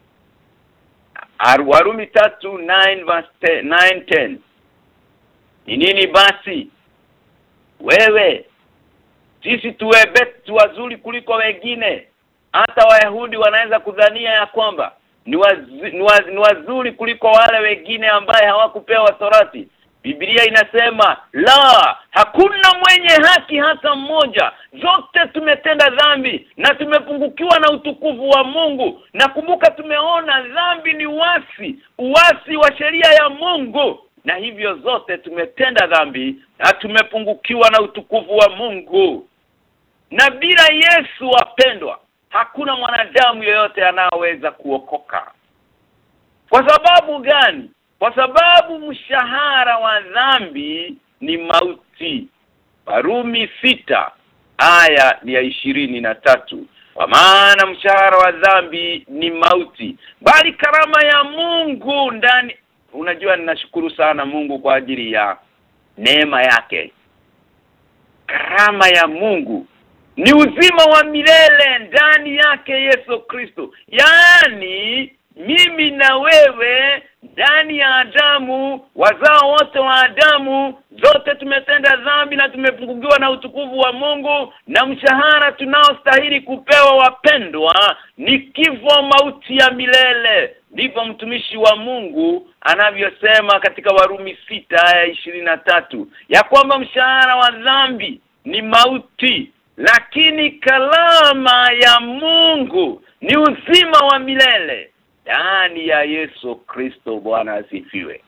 Warumi 3:9 verse 9-10. Ni nini basi? Wewe sisi tuwe wazuri kuliko wengine. Hata Wayahudi wanaweza kudhania ya kwamba ni wazuri kuliko wale wengine ambaye hawakupewa Torati. Biblia inasema, la, hakuna mwenye haki hata mmoja. Zote tumetenda dhambi na tumepungukiwa na utukufu wa Mungu. Na kumbuka, tumeona dhambi ni uasi wa sheria ya Mungu. Na hivyo zote tumetenda dhambi na tumepungukiwa na utukufu wa Mungu. Na bila Yesu, wapendwa, hakuna mwanadamu yeyote anaweza kuokoka. Kwa sababu gani? Kwa sababu mshahara wa dhambi ni mauti. Warumi 6 aya ya 23. Kwa maana mshahara wa dhambi ni mauti, bali karama ya Mungu ndani. Unajua, ninashukuru sana Mungu kwa ajili ya neema yake. Karama ya Mungu ni uzima wa milele ndani yake Yesu Kristo. Yaani mimi na wewe ndani ya Adamu, wazao wote wa Adamu, zote tumetenda dhambi na tumepungukiwa na utukufu wa Mungu, na mshahara tunaostahili kupewa, wapendwa, ni kifo, mauti ya milele. Ndivyo mtumishi wa Mungu anavyosema katika Warumi 6 aya 23, ya kwamba mshahara wa dhambi ni mauti, lakini kalama ya Mungu ni uzima wa milele ndani ya Yesu Kristo. Bwana asifiwe.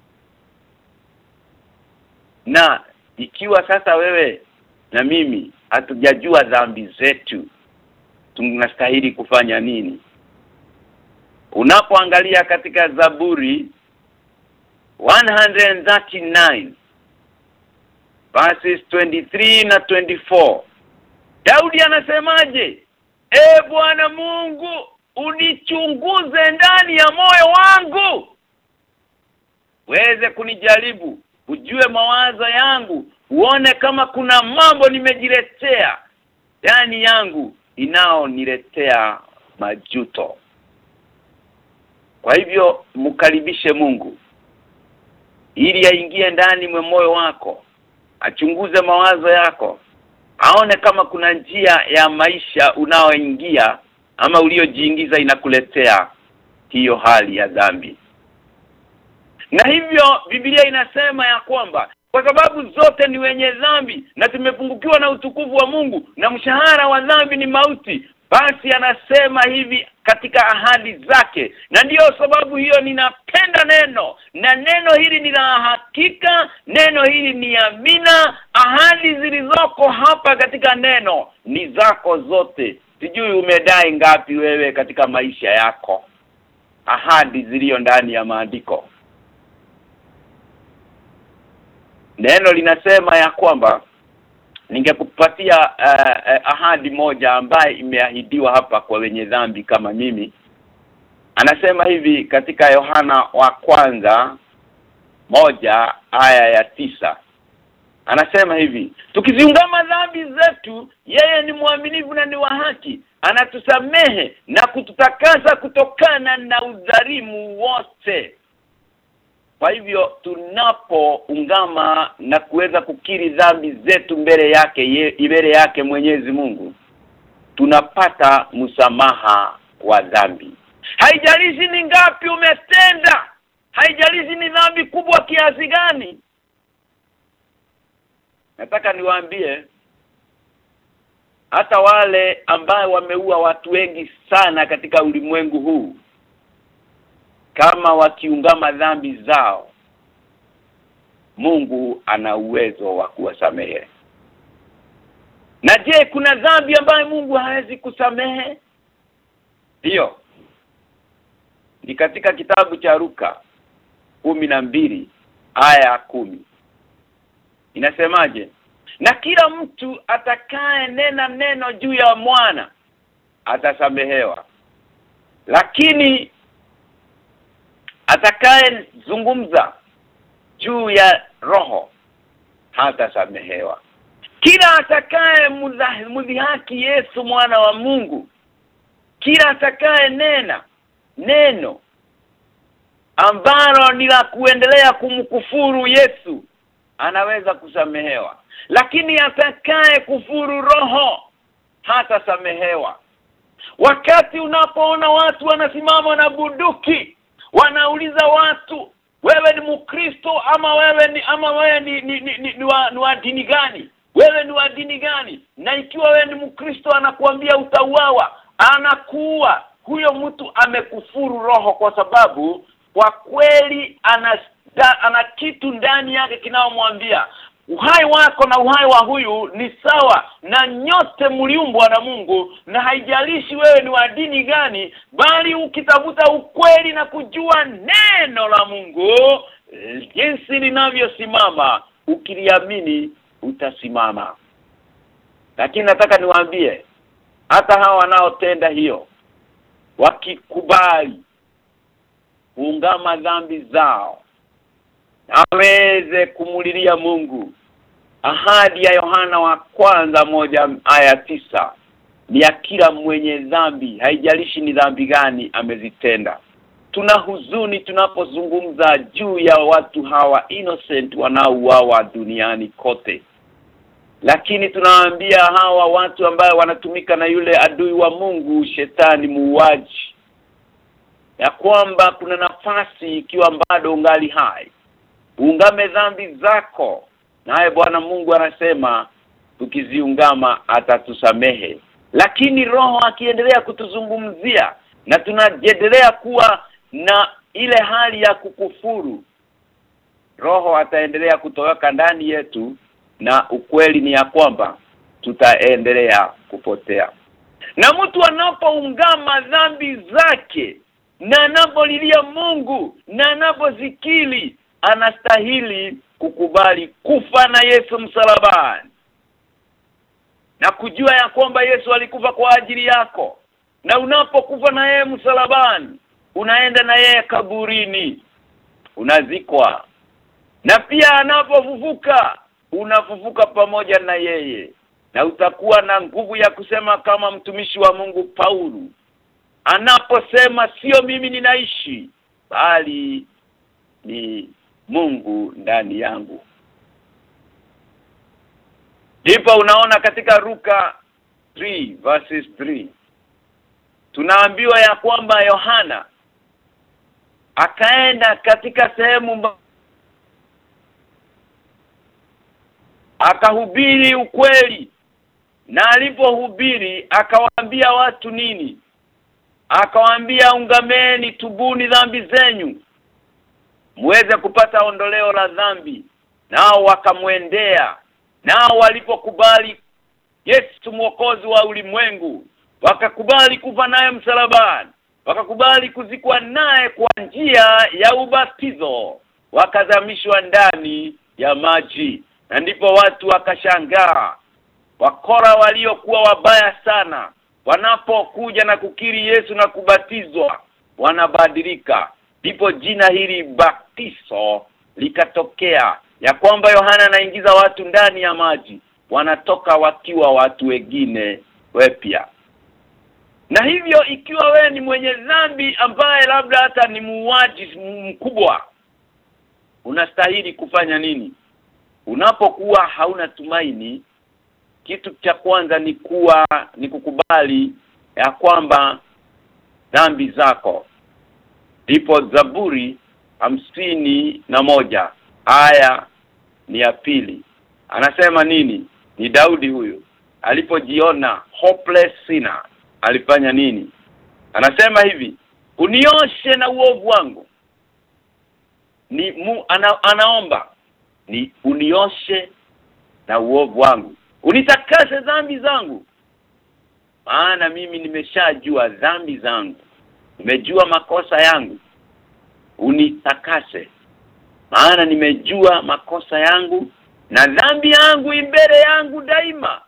Na ikiwa sasa wewe na mimi hatujajua dhambi zetu, tunastahili kufanya nini? Unapoangalia katika Zaburi 139 verses 23 na 24, Daudi anasemaje? Bwana Mungu, unichunguze ndani ya moyo wangu, weze kunijaribu, ujue mawazo yangu, uone kama kuna mambo nimejiletea ndani yangu, inaoniletea majuto. Kwa hivyo mkaribishe Mungu ili aingie ndani mwa moyo wako, achunguze mawazo yako, aone kama kuna njia ya maisha unaoingia ama uliojiingiza inakuletea hiyo hali ya dhambi. Na hivyo Biblia inasema ya kwamba kwa sababu zote ni wenye dhambi na tumepungukiwa na utukufu wa Mungu na mshahara wa dhambi ni mauti, basi anasema hivi katika ahadi zake. Na ndiyo sababu hiyo ninapenda neno, na neno hili ni la hakika, neno hili ni amina. Ahadi zilizoko hapa katika neno ni zako zote. Sijui umedai ngapi wewe katika maisha yako ahadi zilio ndani ya maandiko. Neno linasema ya kwamba ningekupatia ahadi moja ambaye imeahidiwa hapa kwa wenye dhambi kama mimi. Anasema hivi katika Yohana wa kwanza 1:9. Anasema hivi, tukiziungama dhambi zetu, yeye ni mwaminifu na ni wa haki, anatusamehe na kututakasa kutokana na udhalimu wote. Kwa hivyo tunapoungama na kuweza kukiri dhambi zetu mbele yake Mwenyezi Mungu, tunapata msamaha wa dhambi. Haijalishi ni ngapi umetenda, haijalishi ni dhambi kubwa kiasi gani. Nataka niwaambie hata wale ambao wameua watu wengi sana katika ulimwengu huu, kama wakiungama dhambi zao, Mungu ana uwezo wa kuwasamehe. Na je, kuna dhambi ambayo Mungu hawezi kusamehe? Ndio. Ni katika kitabu cha Luka 12:10. Inasemaje? Na kila mtu atakaye nena neno juu ya mwana atasamehewa, lakini atakaye zungumza juu ya roho hatasamehewa. Kila atakaye mudhihaki Yesu mwana wa Mungu, kila atakaye neno ambalo ni la kuendelea kumkufuru Yesu anaweza kusamehewa, lakini atakaye kufuru roho hatasamehewa. Wakati unapoona watu wanasimama na bunduki, wanauliza watu, wewe ni Mkristo ama wewe ni wa dini gani? Wewe ni wa dini gani? Na ikiwa wewe ni Mkristo anakuambia utauawa, anakuua, huyo mtu amekufuru roho, kwa sababu kwa kweli ana kitu ndani yake kinaomwambia uhai wako na uhai wa huyu ni sawa, na nyote mliumbwa na Mungu, na haijalishi wewe ni wa dini gani, bali ukitafuta ukweli na kujua neno la Mungu jinsi linavyosimama, ukiliamini utasimama. Lakini nataka niwaambie, hata hao wanaotenda hiyo, wakikubali kuungama dhambi zao, aweze kumulilia Mungu, ahadi ya Yohana wa kwanza 1:9 ni ya kila mwenye dhambi, haijalishi ni dhambi gani amezitenda. Tuna huzuni tunapozungumza juu ya watu hawa innocent wanaouawa duniani kote, lakini tunawaambia hawa watu ambao wanatumika na yule adui wa Mungu, shetani muuaji, ya kwamba kuna nafasi ikiwa bado ungali hai. Ungame dhambi zako, naye Bwana Mungu anasema tukiziungama atatusamehe. Lakini roho akiendelea kutuzungumzia na tunaendelea kuwa na ile hali ya kukufuru, roho ataendelea kutoka ndani yetu, na ukweli ni ya kwamba tutaendelea kupotea. Na mtu anapoungama dhambi zake na anapolilia Mungu na anapozikiri, anastahili kukubali kufa na Yesu msalabani, na kujua ya kwamba Yesu alikufa kwa ajili yako. Na unapokufa na yeye msalabani, unaenda na yeye kaburini, unazikwa. Na pia anapofufuka, unafufuka pamoja na yeye. na utakuwa na nguvu ya kusema kama mtumishi wa Mungu Paulo anaposema sio mimi ninaishi bali ni Mungu ndani yangu. Ndipo unaona katika Luka 3 verses 3 tunaambiwa ya kwamba Yohana akaenda katika sehemu akahubiri ukweli, na alipohubiri akawaambia watu nini? Akawaambia ungameni, tubuni dhambi zenyu muweze kupata ondoleo la dhambi. Nao wakamwendea, nao walipokubali Yesu mwokozi wa ulimwengu, wakakubali kufa naye msalabani, wakakubali kuzikwa naye kwa njia ya ubatizo, wakazamishwa ndani ya maji. Na ndipo watu wakashangaa. Wakora waliokuwa wabaya sana wanapokuja na kukiri Yesu na kubatizwa wanabadilika. Ndipo jina hili batizo likatokea, ya kwamba Yohana anaingiza watu ndani ya maji, wanatoka wakiwa watu wengine wapya. Na hivyo ikiwa wewe ni mwenye dhambi ambaye labda hata ni muuaji mkubwa, unastahili kufanya nini? Unapokuwa hauna tumaini, kitu cha kwanza ni kukubali ya kwamba dhambi zako. Ndipo Zaburi 51 aya ni ya 2 anasema nini? Ni Daudi huyu alipojiona hopeless sinner alifanya nini? Anasema hivi, unioshe na uovu wangu. Anaomba ni unioshe na uovu wangu, unitakase dhambi zangu, maana mimi nimeshajua dhambi zangu, nimejua makosa yangu. Unitakase maana nimejua makosa yangu na dhambi yangu imbele yangu daima,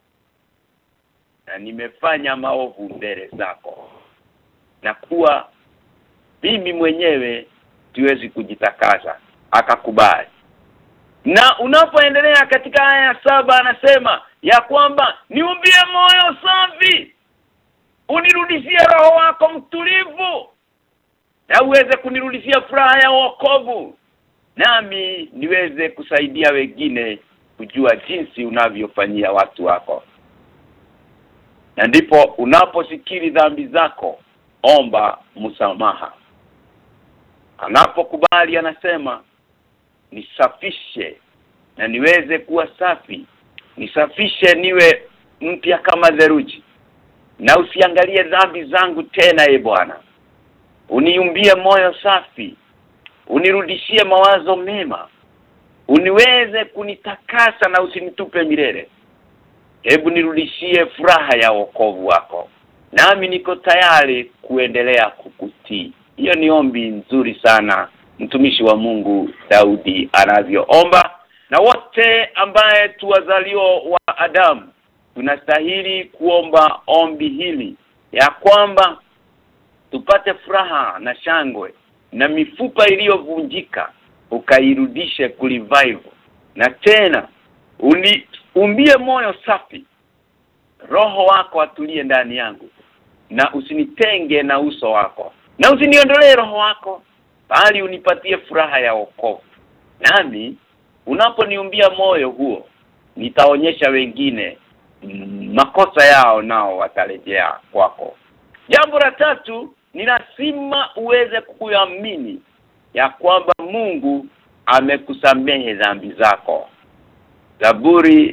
na nimefanya maovu mbele zako, na kuwa mimi mwenyewe siwezi kujitakasa. Akakubali. Na unapoendelea katika aya 7 anasema ya kwamba niumbie moyo safi, unirudishie roho wako mtulivu, na uweze kunirudishia furaha ya wokovu, nami niweze kusaidia wengine kujua jinsi unavyofanyia watu wako. Na ndipo unaposikiri dhambi zako, omba msamaha. Anapokubali anasema nisafishe na niweze kuwa safi, nisafishe niwe mpya kama theluji, na usiangalie dhambi zangu tena Bwana. Uniumbie moyo safi, unirudishie mawazo mema, uniweze kunitakasa na usinitupe milele. Hebu nirudishie furaha ya wokovu wako, nami niko tayari kuendelea kukutii. Hiyo ni ombi nzuri sana mtumishi wa Mungu Daudi anavyoomba. Na wote ambaye tuwazalio wa Adamu tunastahili kuomba ombi hili, ya kwamba tupate furaha na shangwe, na mifupa iliyovunjika ukairudishe kulivive, na tena uniumbie moyo safi, roho wako atulie ndani yangu, na usinitenge na uso wako, na usiniondolee roho wako, bali unipatie furaha ya wokovu. Nami unaponiumbia moyo huo, nitaonyesha wengine makosa yao, nao watarejea kwako. Jambo la 3 ni lazima uweze kuamini ya kwamba Mungu amekusamehe dhambi zako. Zaburi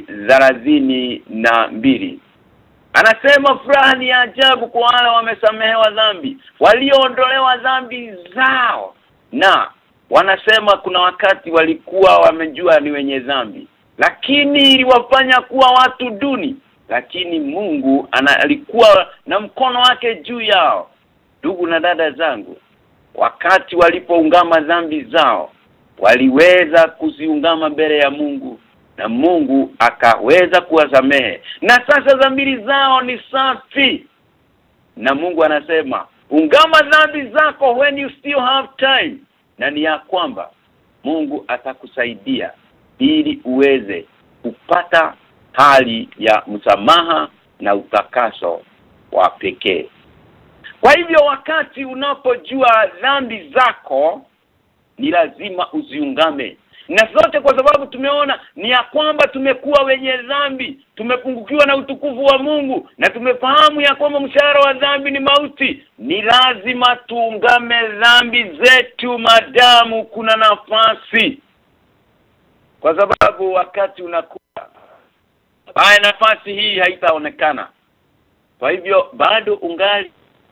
32 anasema furaha ni ajabu kwa wale wamesamehewa dhambi, walioondolewa dhambi zao. Na wanasema kuna wakati walikuwa wamejua ni wenye dhambi, lakini iliwafanya kuwa watu duni, lakini Mungu alikuwa na mkono wake juu yao. Ndugu na dada zangu, wakati walipoungama dhambi zao, waliweza kuziungama mbele ya Mungu, na Mungu akaweza kuwasamehe, na sasa dhamiri zao ni safi. Na Mungu anasema ungama dhambi zako when you still have time, na ni ya kwamba Mungu atakusaidia ili uweze kupata hali ya msamaha na utakaso wa pekee. Kwa hivyo wakati unapojua dhambi zako ni lazima uziungame. Na zote kwa sababu tumeona ni ya kwamba tumekuwa wenye dhambi, tumepungukiwa na utukufu wa Mungu na tumefahamu ya kwamba mshahara wa dhambi ni mauti. Ni lazima tuungame dhambi zetu madamu kuna nafasi. Kwa sababu wakati unakuwa haya nafasi hii haitaonekana. Kwa hivyo bado ungali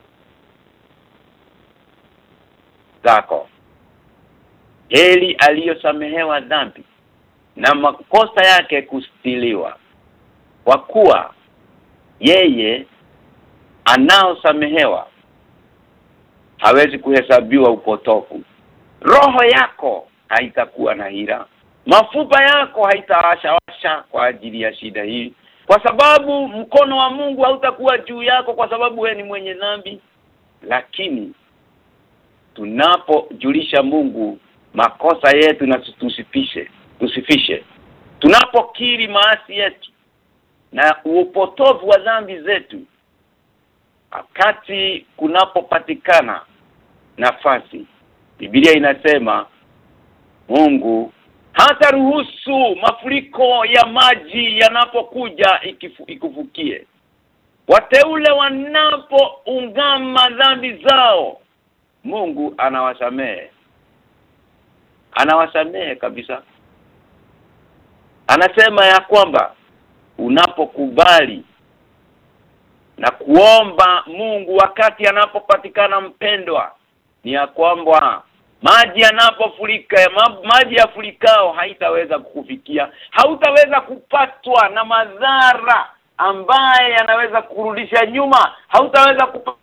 zako. Heli aliyosamehewa dhambi na makosa yake kustiliwa, kwa kuwa yeye anaosamehewa hawezi kuhesabiwa upotofu. Roho yako haitakuwa na hila, mafupa yako haitawasha kwa ajili ya shida hii, kwa sababu mkono wa Mungu hautakuwa juu yako kwa sababu wewe ni mwenye dhambi. Lakini tunapojulisha Mungu makosa yetu na tusifishe, tunapokiri maasi yetu na upotovu wa dhambi zetu, wakati kunapopatikana nafasi, Biblia inasema Mungu hata ruhusu mafuriko ya maji yanapokuja ikufukie. Wateule wanapoungama dhambi zao, Mungu anawasamehe kabisa. Anasema ya kwamba unapokubali na kuomba Mungu wakati anapopatikana mpendwa, ni ya kwamba maji yanapofurika, maji yafurikao haitaweza kukufikia, hautaweza kupatwa na madhara ambaye yanaweza kurudisha nyuma, hautaweza kupatwa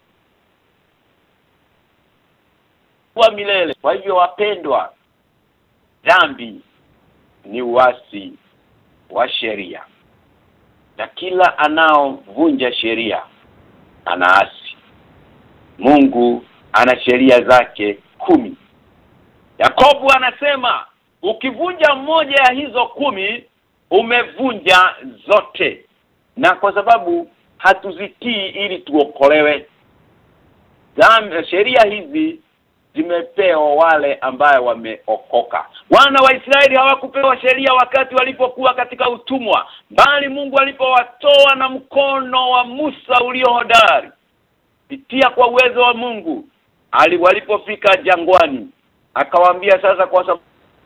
milele. Kwa hivyo wapendwa, dhambi ni uasi wa sheria, na kila anaovunja sheria anaasi. Mungu ana sheria zake 10. Yakobo anasema ukivunja moja ya hizo 10 umevunja zote. Na kwa sababu hatuzitii ili tuokolewe, sheria hizi zimepewa wale ambao wameokoka. Wana wa Israeli hawakupewa sheria wakati walipokuwa katika utumwa, bali Mungu alipowatoa na mkono wa Musa uliohodari, kupitia kwa uwezo wa Mungu, walipofika jangwani, akawaambia sasa kwa sababu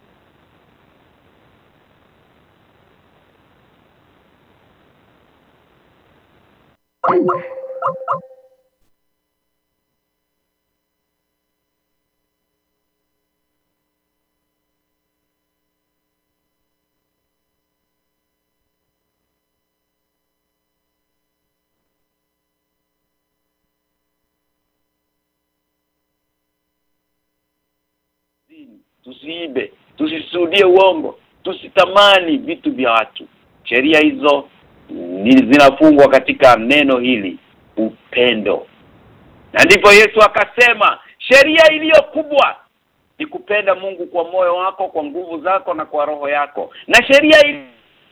tusiibe, tusisudie uongo, tusitamani vitu vya watu. Sheria hizo zinafungwa katika neno hili, upendo. Na ndipo Yesu akasema sheria iliyo kubwa ni kupenda Mungu kwa moyo wako, kwa nguvu zako na kwa roho yako. Na sheria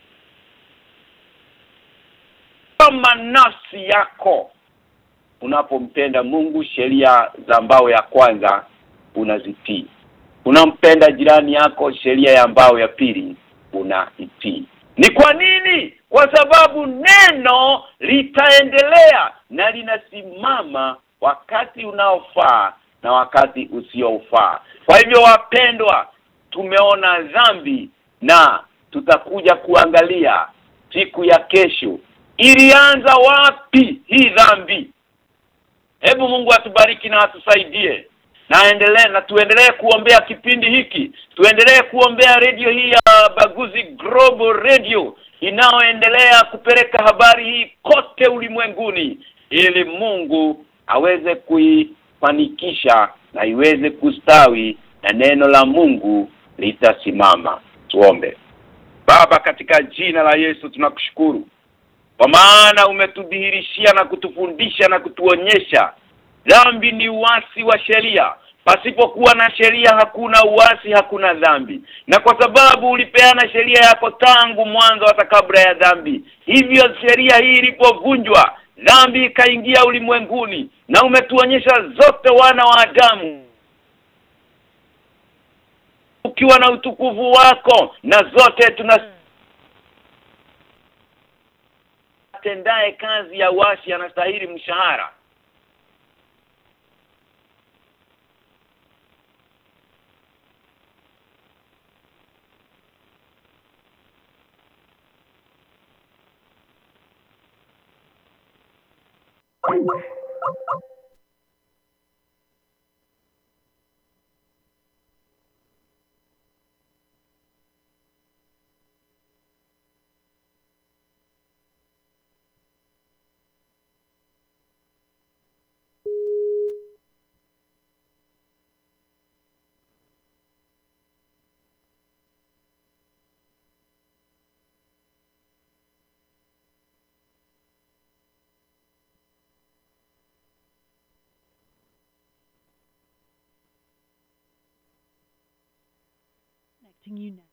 kama nafsi yako. Unapompenda Mungu, sheria za mbao ya kwanza unazitii. Unampenda jirani yako, sheria ya mbao ya pili unaitii. Ni kwa nini? Kwa sababu neno litaendelea na linasimama wakati unaofaa na wakati usiofaa. Kwa hivyo wapendwa, tumeona dhambi na tutakuja kuangalia siku ya kesho ilianza wapi hii dhambi. Hebu Mungu atubariki na atusaidie. Na tuendelee kuombea kipindi hiki. Tuendelee kuombea radio hii ya Baguzi Global Radio inayoendelea kupeleka habari hii kote ulimwenguni, ili Mungu aweze kuifanikisha na iweze kustawi na neno la Mungu litasimama. Tuombe. Baba, katika jina la Yesu tunakushukuru, kwa maana umetudhihirishia na kutufundisha na kutuonyesha dhambi ni uasi wa sheria. Pasipokuwa na sheria hakuna uasi, hakuna dhambi. Na kwa sababu ulipeana sheria yako tangu mwanzo hata kabla ya dhambi, hivyo sheria hii ilipovunjwa, dhambi ikaingia ulimwenguni, na umetuonyesha zote wana wa Adamu ukiwa na utukufu wako, na zote tunatendaye kazi ya uasi anastahili mshahara. You know.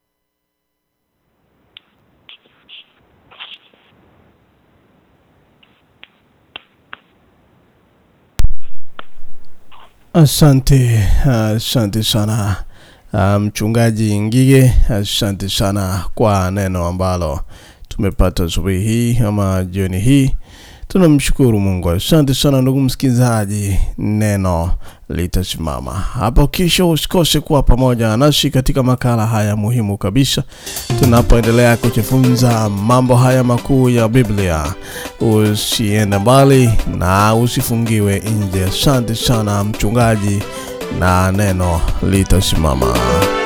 Asante sana mchungaji Ngige, asante sana kwa neno ambalo tumepata asubuhi hii ama jioni hii. Tunamshukuru Mungu. Asante sana ndugu msikilizaji, neno litasimama hapo kesho. Usikose kuwa pamoja nasi katika makala haya muhimu kabisa, tunapoendelea kujifunza mambo haya makuu ya Biblia. Usiende mbali na usifungiwe nje. Asante sana mchungaji, na neno litasimama.